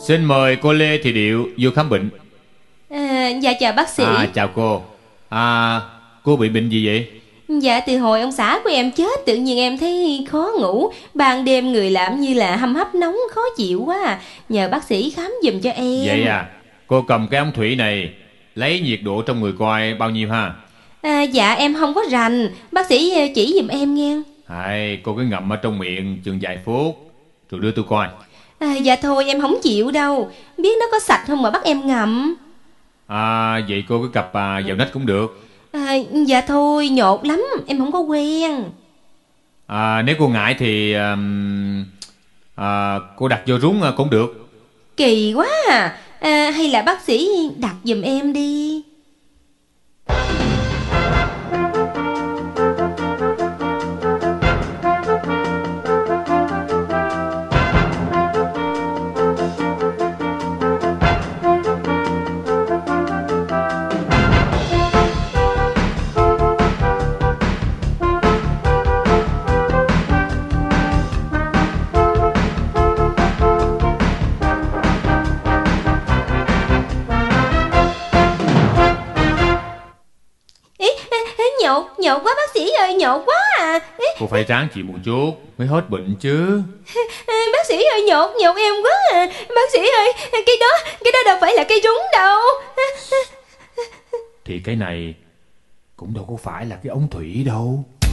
Xin mời cô Lê Thị Điệu vô khám bệnh. Dạ chào bác sĩ. Chào cô. Cô bị bệnh gì vậy? Dạ từ hồi ông xã của em chết, tự nhiên em thấy khó ngủ. Ban đêm người làm như là hâm hấp nóng, khó chịu quá. Nhờ bác sĩ khám giùm cho em. Vậy cô cầm cái ống thủy này, lấy nhiệt độ trong người coi bao nhiêu ha. Dạ em không có rành, bác sĩ chỉ giùm em nghe. Cô cứ ngậm ở trong miệng chừng vài phút rồi đưa tôi coi. Dạ thôi em không chịu đâu. Biết nó có sạch không mà bắt em ngậm. Vậy cô cứ cặp vào nách cũng được. Dạ thôi nhột lắm, em không có quen. Nếu cô ngại thì cô đặt vô rúng cũng được. Kỳ quá hay là bác sĩ đặt giùm em đi. Nhột quá bác sĩ ơi, nhột quá Cô phải ráng chịu một chút mới hết bệnh chứ. Bác sĩ ơi, nhột em quá Bác sĩ ơi, cái đó đâu phải là cây rúng đâu. Thì cái này cũng đâu có phải là cái ống thủy đâu.